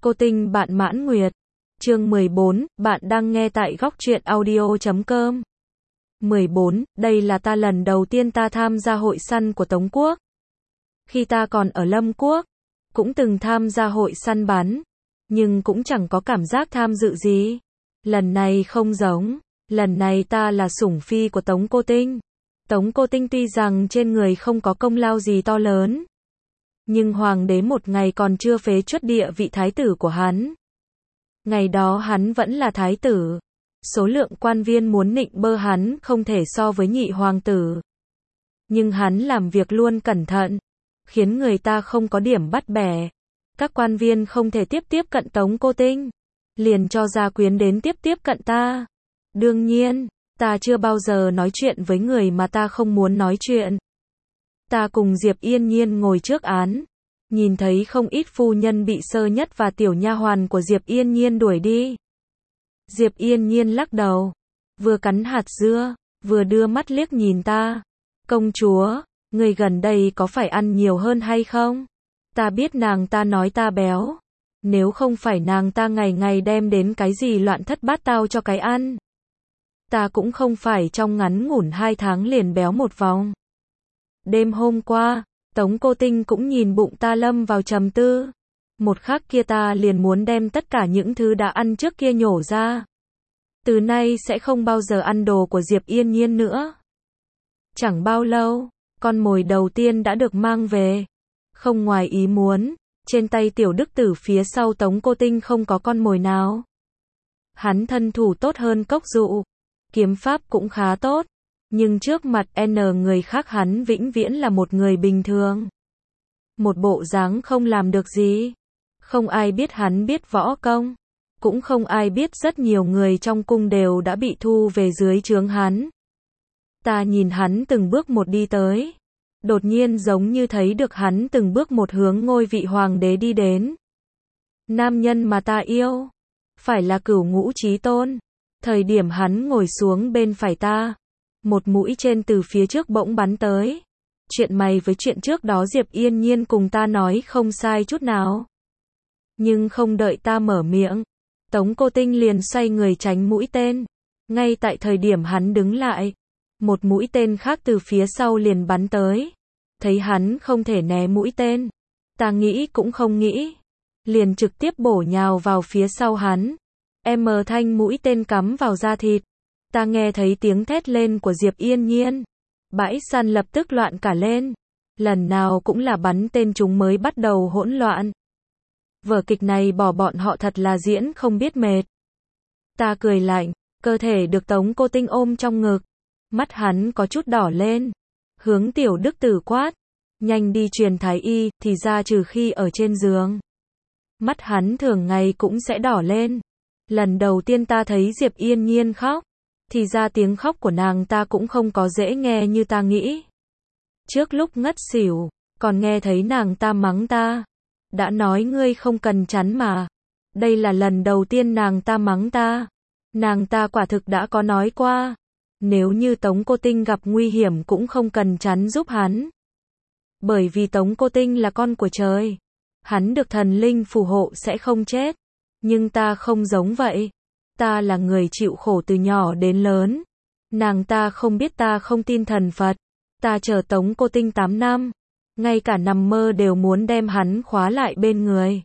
Cô Tinh bạn Mãn Nguyệt. Chương 14, bạn đang nghe tại góc truyện audio.com. 14, đây là lần đầu tiên ta tham gia hội săn của Tống Quốc. Khi ta còn ở Lâm Quốc, cũng từng tham gia hội săn bắn, nhưng cũng chẳng có cảm giác tham dự gì. Lần này không giống, lần này ta là sủng phi của Tống Cô Tinh. Tống Cô Tinh tuy rằng trên người không có công lao gì to lớn, nhưng hoàng đế một ngày còn chưa phế truất địa vị thái tử của hắn. Ngày đó hắn vẫn là thái tử. Số lượng quan viên muốn nịnh bơ hắn không thể so với nhị hoàng tử. Nhưng hắn làm việc luôn cẩn thận, khiến người ta không có điểm bắt bẻ. Các quan viên không thể tiếp cận Tống Cô Tinh, liền cho gia quyến đến tiếp cận ta. Đương nhiên, ta chưa bao giờ nói chuyện với người mà ta không muốn nói chuyện. Ta cùng Diệp Yên Nhiên ngồi trước án, nhìn thấy không ít phu nhân bị Sơ Nhất và tiểu nha hoàn của Diệp Yên Nhiên đuổi đi. Diệp Yên Nhiên lắc đầu, vừa cắn hạt dưa, vừa đưa mắt liếc nhìn ta. Công chúa, người gần đây có phải ăn nhiều hơn hay không? Ta biết nàng ta nói ta béo. Nếu không phải nàng ta ngày ngày đem đến cái gì loạn thất bát tao cho cái ăn, ta cũng không phải trong ngắn ngủn 2 tháng liền béo một vòng. Đêm hôm qua, Tống Cô Tinh cũng nhìn bụng ta lâm vào trầm tư. Một khắc kia ta liền muốn đem tất cả những thứ đã ăn trước kia nhổ ra. Từ nay sẽ không bao giờ ăn đồ của Diệp Yên Nhiên nữa. Chẳng bao lâu, con mồi đầu tiên đã được mang về. Không ngoài ý muốn, trên tay tiểu đức tử phía sau Tống Cô Tinh không có con mồi nào. Hắn thân thủ tốt hơn Cốc Dụ, kiếm pháp cũng khá tốt, nhưng trước mặt người khác hắn vĩnh viễn là một người bình thường. Một bộ dáng không làm được gì. Không ai biết hắn biết võ công, cũng không ai biết rất nhiều người trong cung đều đã bị thu về dưới trướng hắn. Ta nhìn hắn từng bước một đi tới, đột nhiên giống như thấy được hắn từng bước một hướng ngôi vị hoàng đế đi đến. Nam nhân mà ta yêu, phải là Cửu Ngũ Chí Tôn. Thời điểm hắn ngồi xuống bên phải ta, một mũi tên từ phía trước bỗng bắn tới. Chuyện mày với chuyện trước đó Diệp Yên Nhiên cùng ta nói không sai chút nào. Nhưng không đợi ta mở miệng, Tống Cô Tinh liền xoay người tránh mũi tên. Ngay tại thời điểm hắn đứng lại, một mũi tên khác từ phía sau liền bắn tới. Thấy hắn không thể né mũi tên, ta nghĩ cũng không nghĩ, liền trực tiếp bổ nhào vào phía sau hắn. Thanh mũi tên cắm vào da thịt. Ta nghe thấy tiếng thét lên của Diệp Yên Nhiên. Bãi săn lập tức loạn cả lên. Lần nào cũng là bắn tên chúng mới bắt đầu hỗn loạn. Vở kịch này bỏ bọn họ thật là diễn không biết mệt. Ta cười lạnh, cơ thể được Tống Cô Tinh ôm trong ngực. Mắt hắn có chút đỏ lên. Hướng tiểu đức tử quát. Nhanh đi truyền thái y, thì ra trừ khi ở trên giường. Mắt hắn thường ngày cũng sẽ đỏ lên. Lần đầu tiên ta thấy Diệp Yên Nhiên khóc, thì ra tiếng khóc của nàng ta cũng không có dễ nghe như ta nghĩ. Trước lúc ngất xỉu, còn nghe thấy nàng ta mắng ta. Đã nói ngươi không cần chắn mà. Đây là lần đầu tiên nàng ta mắng ta. Nàng ta quả thực đã có nói qua, nếu như Tống Cô Tinh gặp nguy hiểm cũng không cần chắn giúp hắn. Bởi vì Tống Cô Tinh là con của trời, hắn được thần linh phù hộ sẽ không chết. Nhưng ta không giống vậy. Ta là người chịu khổ từ nhỏ đến lớn. Nàng ta không biết ta không tin thần Phật. Ta chờ Tống Cô Tinh 8 năm. Ngay cả nằm mơ đều muốn đem hắn khóa lại bên người.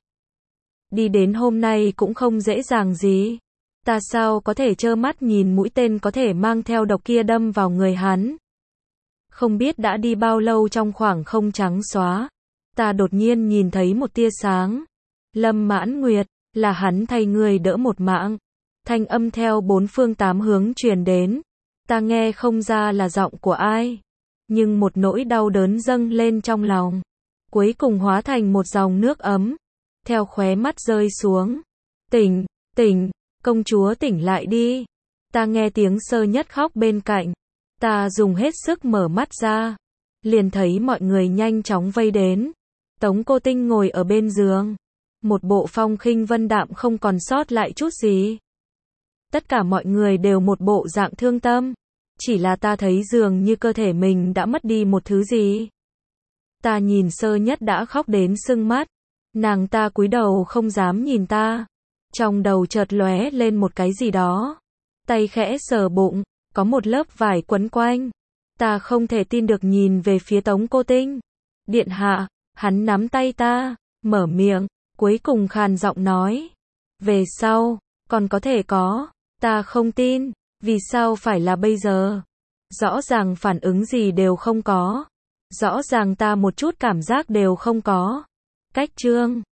Đi đến hôm nay cũng không dễ dàng gì. Ta sao có thể trơ mắt nhìn mũi tên có thể mang theo độc kia đâm vào người hắn. Không biết đã đi bao lâu trong khoảng không trắng xóa. Ta đột nhiên nhìn thấy một tia sáng. Lâm Mãn Nguyệt, là hắn thay người đỡ một mạng. Thanh âm theo 4 phương 8 hướng truyền đến. Ta nghe không ra là giọng của ai, nhưng một nỗi đau đớn dâng lên trong lòng, cuối cùng hóa thành một dòng nước ấm, theo khóe mắt rơi xuống. Tỉnh, tỉnh, công chúa tỉnh lại đi. Ta nghe tiếng Sơ Nhất khóc bên cạnh. Ta dùng hết sức mở mắt ra, liền thấy mọi người nhanh chóng vây đến. Tống Cô Tinh ngồi ở bên giường, một bộ phong khinh vân đạm không còn sót lại chút gì. Tất cả mọi người đều một bộ dạng thương tâm. Chỉ là ta thấy dường như cơ thể mình đã mất đi một thứ gì. Ta nhìn Sơ Nhất đã khóc đến sưng mắt. Nàng ta cúi đầu không dám nhìn ta. Trong đầu chợt lóe lên một cái gì đó. Tay khẽ sờ bụng, có một lớp vải quấn quanh. Ta không thể tin được nhìn về phía Tống Cô Tinh. Điện hạ, hắn nắm tay ta, mở miệng, cuối cùng khàn giọng nói. Về sau, còn có thể có. Ta không tin, vì sao phải là bây giờ? Rõ ràng phản ứng gì đều không có. Rõ ràng ta một chút cảm giác đều không có. Cách chương